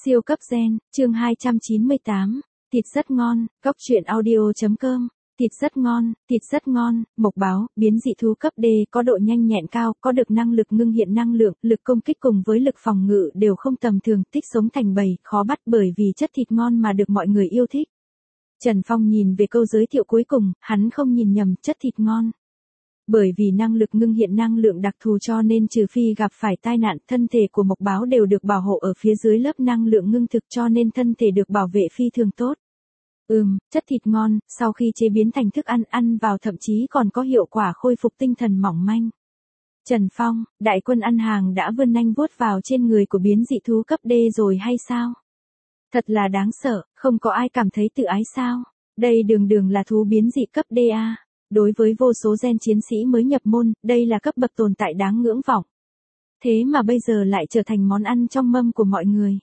Siêu cấp gen, chương 298, thịt rất ngon, cóc truyện audio.com, thịt rất ngon, mộc báo, biến dị thú cấp D có độ nhanh nhẹn cao, có được năng lực ngưng hiện năng lượng, lực công kích cùng với lực phòng ngự đều không tầm thường, thích sống thành bầy, khó bắt bởi vì chất thịt ngon mà được mọi người yêu thích. Trần Phong nhìn về câu giới thiệu cuối cùng, hắn không nhìn nhầm, chất thịt ngon. Bởi vì năng lực ngưng hiện năng lượng đặc thù cho nên trừ phi gặp phải tai nạn, thân thể của mộc báo đều được bảo hộ ở phía dưới lớp năng lượng ngưng thực cho nên thân thể được bảo vệ phi thường tốt. Chất thịt ngon, sau khi chế biến thành thức ăn, ăn vào thậm chí còn có hiệu quả khôi phục tinh thần mỏng manh. Trần Phong, đại quân ăn hàng đã vươn nanh vuốt vào trên người của biến dị thú cấp D rồi hay sao? Thật là đáng sợ, không có ai cảm thấy tự ái sao? Đây đường là thú biến dị cấp D a. Đối với vô số gen chiến sĩ mới nhập môn, đây là cấp bậc tồn tại đáng ngưỡng vọng. Thế mà bây giờ lại trở thành món ăn trong mâm của mọi người.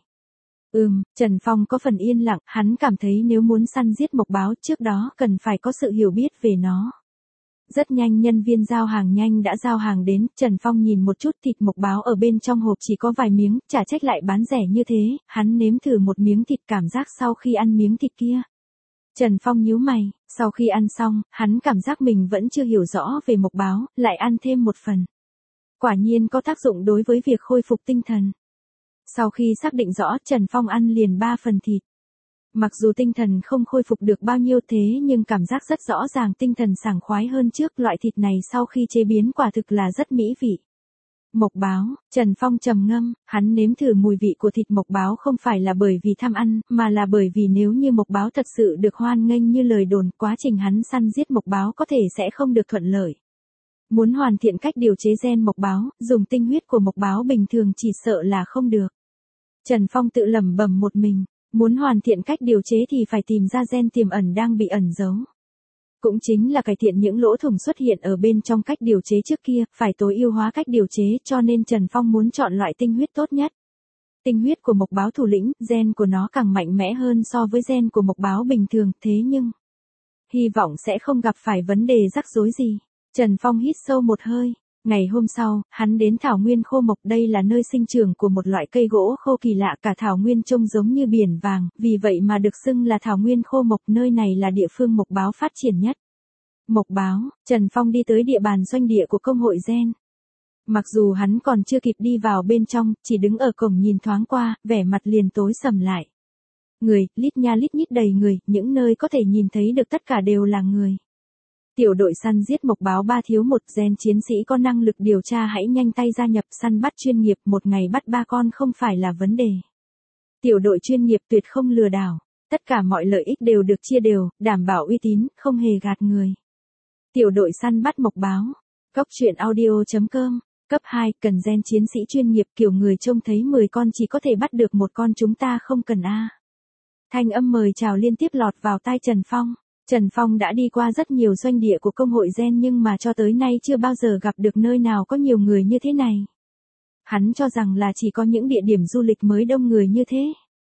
Trần Phong có phần yên lặng, hắn cảm thấy nếu muốn săn giết mộc báo trước đó cần phải có sự hiểu biết về nó. Rất nhanh nhân viên giao hàng nhanh đã giao hàng đến, Trần Phong nhìn một chút thịt mộc báo ở bên trong hộp chỉ có vài miếng, chả trách lại bán rẻ như thế, hắn nếm thử một miếng thịt cảm giác sau khi ăn miếng thịt kia. Trần Phong nhíu mày, sau khi ăn xong, hắn cảm giác mình vẫn chưa hiểu rõ về mộc báo, lại ăn thêm một phần. Quả nhiên có tác dụng đối với việc khôi phục tinh thần. Sau khi xác định rõ, Trần Phong ăn liền 3 phần thịt. Mặc dù tinh thần không khôi phục được bao nhiêu thế nhưng cảm giác rất rõ ràng tinh thần sảng khoái hơn trước, loại thịt này sau khi chế biến quả thực là rất mỹ vị. Mộc báo, Trần Phong trầm ngâm, hắn nếm thử mùi vị của thịt mộc báo không phải là bởi vì tham ăn, mà là bởi vì nếu như mộc báo thật sự được hoan nghênh như lời đồn, quá trình hắn săn giết mộc báo có thể sẽ không được thuận lợi. Muốn hoàn thiện cách điều chế gen mộc báo, dùng tinh huyết của mộc báo bình thường chỉ sợ là không được. Trần Phong tự lẩm bẩm một mình, muốn hoàn thiện cách điều chế thì phải tìm ra gen tiềm ẩn đang bị ẩn giấu. Cũng chính là cải thiện những lỗ thủng xuất hiện ở bên trong cách điều chế trước kia, phải tối ưu hóa cách điều chế cho nên Trần Phong muốn chọn loại tinh huyết tốt nhất. Tinh huyết của mộc báo thủ lĩnh, gen của nó càng mạnh mẽ hơn so với gen của mộc báo bình thường, thế nhưng hy vọng sẽ không gặp phải vấn đề rắc rối gì. Trần Phong hít sâu một hơi. Ngày hôm sau, hắn đến thảo nguyên khô mộc, đây là nơi sinh trưởng của một loại cây gỗ khô kỳ lạ, cả thảo nguyên trông giống như biển vàng, vì vậy mà được xưng là thảo nguyên khô mộc, nơi này là địa phương mộc báo phát triển nhất. Mộc báo, Trần Phong đi tới địa bàn doanh địa của công hội gen. Mặc dù hắn còn chưa kịp đi vào bên trong, chỉ đứng ở cổng nhìn thoáng qua, vẻ mặt liền tối sầm lại. Người, lít nha lít nhít đầy người, những nơi có thể nhìn thấy được tất cả đều là người. Tiểu đội săn giết mộc báo 3 thiếu 1, gen chiến sĩ có năng lực điều tra, hãy nhanh tay gia nhập săn bắt chuyên nghiệp, một ngày bắt 3 con không phải là vấn đề. Tiểu đội chuyên nghiệp tuyệt không lừa đảo, tất cả mọi lợi ích đều được chia đều, đảm bảo uy tín, không hề gạt người. Tiểu đội săn bắt mộc báo, cóc truyện audio.com, cấp 2, cần gen chiến sĩ chuyên nghiệp, kiểu người trông thấy 10 con chỉ có thể bắt được một con, chúng ta không cần a. Thanh âm mời chào liên tiếp lọt vào tai Trần Phong. Trần Phong đã đi qua rất nhiều doanh địa của công hội gen nhưng mà cho tới nay chưa bao giờ gặp được nơi nào có nhiều người như thế này. Hắn cho rằng là chỉ có những địa điểm du lịch mới đông người như thế.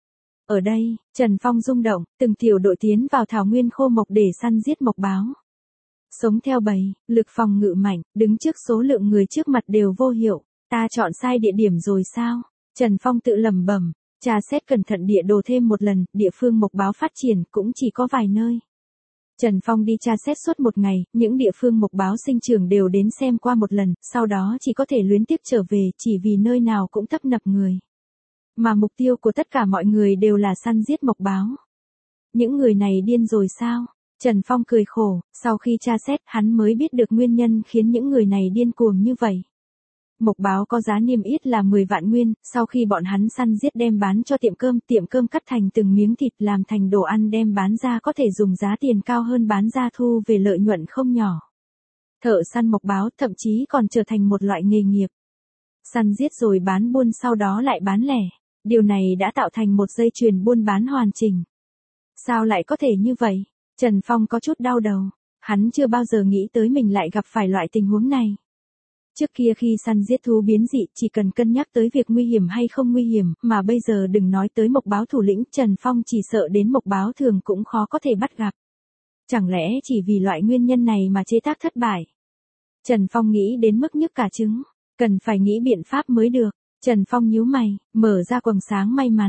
Ở đây, Trần Phong rung động, từng tiểu đội tiến vào thảo nguyên khô mộc để săn giết mộc báo. Sống theo bầy, lực phòng ngự mạnh, đứng trước số lượng người trước mặt đều vô hiệu. Ta chọn sai địa điểm rồi sao? Trần Phong tự lẩm bẩm, tra xét cẩn thận địa đồ thêm một lần, địa phương mộc báo phát triển cũng chỉ có vài nơi. Trần Phong đi tra xét suốt một ngày, những địa phương mộc báo sinh trưởng đều đến xem qua một lần, sau đó chỉ có thể luyến tiếc trở về, chỉ vì nơi nào cũng tấp nập người. Mà mục tiêu của tất cả mọi người đều là săn giết mộc báo. Những người này điên rồi sao? Trần Phong cười khổ, sau khi tra xét hắn mới biết được nguyên nhân khiến những người này điên cuồng như vậy. Mộc báo có giá niêm yết là 10 vạn nguyên, sau khi bọn hắn săn giết đem bán cho tiệm cơm cắt thành từng miếng thịt làm thành đồ ăn đem bán ra có thể dùng giá tiền cao hơn bán ra thu về lợi nhuận không nhỏ. Thợ săn mộc báo thậm chí còn trở thành một loại nghề nghiệp. Săn giết rồi bán buôn sau đó lại bán lẻ, điều này đã tạo thành một dây chuyền buôn bán hoàn chỉnh. Sao lại có thể như vậy? Trần Phong có chút đau đầu, hắn chưa bao giờ nghĩ tới mình lại gặp phải loại tình huống này. Trước kia khi săn giết thú biến dị chỉ cần cân nhắc tới việc nguy hiểm hay không nguy hiểm, mà bây giờ đừng nói tới mộc báo thủ lĩnh, Trần Phong chỉ sợ đến mộc báo thường cũng khó có thể bắt gặp. Chẳng lẽ chỉ vì loại nguyên nhân này mà chế tác thất bại? Trần Phong nghĩ đến mức nhức cả trứng, cần phải nghĩ biện pháp mới được. Trần Phong nhíu mày, mở ra quầng sáng may mắn,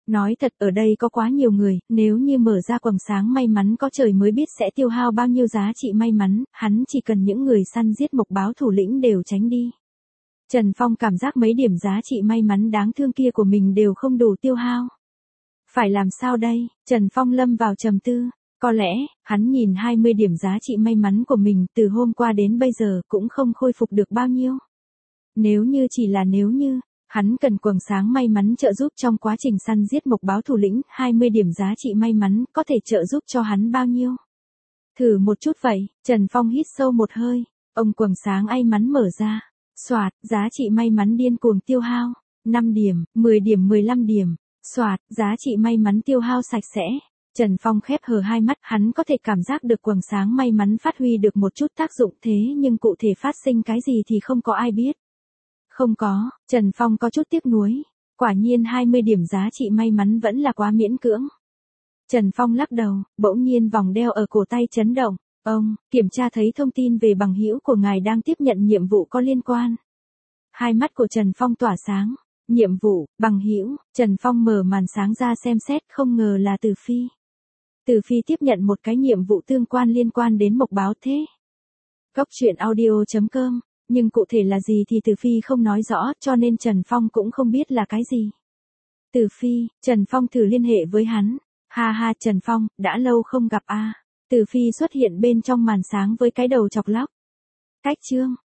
Nói thật ở đây có quá nhiều người, nếu như mở ra quầng sáng may mắn có trời mới biết sẽ tiêu hao bao nhiêu giá trị may mắn, hắn chỉ cần những người săn giết mộc báo thủ lĩnh đều tránh đi. Trần Phong cảm giác mấy điểm giá trị may mắn đáng thương kia của mình đều không đủ tiêu hao. Phải làm sao đây? Trần Phong lâm vào trầm tư. Có lẽ, hắn nhìn 20 điểm giá trị may mắn của mình từ hôm qua đến bây giờ cũng không khôi phục được bao nhiêu. Nếu như chỉ là nếu như, hắn cần quầng sáng may mắn trợ giúp trong quá trình săn giết mộc báo thủ lĩnh, 20 điểm giá trị may mắn có thể trợ giúp cho hắn bao nhiêu? Thử một chút vậy, Trần Phong hít sâu một hơi, ông quầng sáng may mắn mở ra. Soạt, giá trị may mắn điên cuồng tiêu hao. 5 điểm, 10 điểm 15 điểm. Soạt, giá trị may mắn tiêu hao sạch sẽ. Trần Phong khép hờ hai mắt, hắn có thể cảm giác được quầng sáng may mắn phát huy được một chút tác dụng thế nhưng cụ thể phát sinh cái gì thì không có ai biết. Không có, Trần Phong có chút tiếc nuối. Quả nhiên 20 điểm giá trị may mắn vẫn là quá miễn cưỡng. Trần Phong lắc đầu, bỗng nhiên vòng đeo ở cổ tay chấn động. Ông, kiểm tra thấy thông tin về bằng hữu của ngài đang tiếp nhận nhiệm vụ có liên quan. Hai mắt của Trần Phong tỏa sáng. Nhiệm vụ, bằng hữu, Trần Phong mở màn sáng ra xem xét không ngờ là Từ Phi. Từ Phi tiếp nhận một cái nhiệm vụ tương quan liên quan đến mộc báo thế. Cốc truyện audio.com, nhưng cụ thể là gì thì Từ Phi không nói rõ cho nên Trần Phong cũng không biết là cái gì. Từ Phi, Trần Phong thử liên hệ với hắn. Ha ha Trần Phong, đã lâu không gặp a. Từ Phi xuất hiện bên trong màn sáng với cái đầu chọc lóc. Cách chương.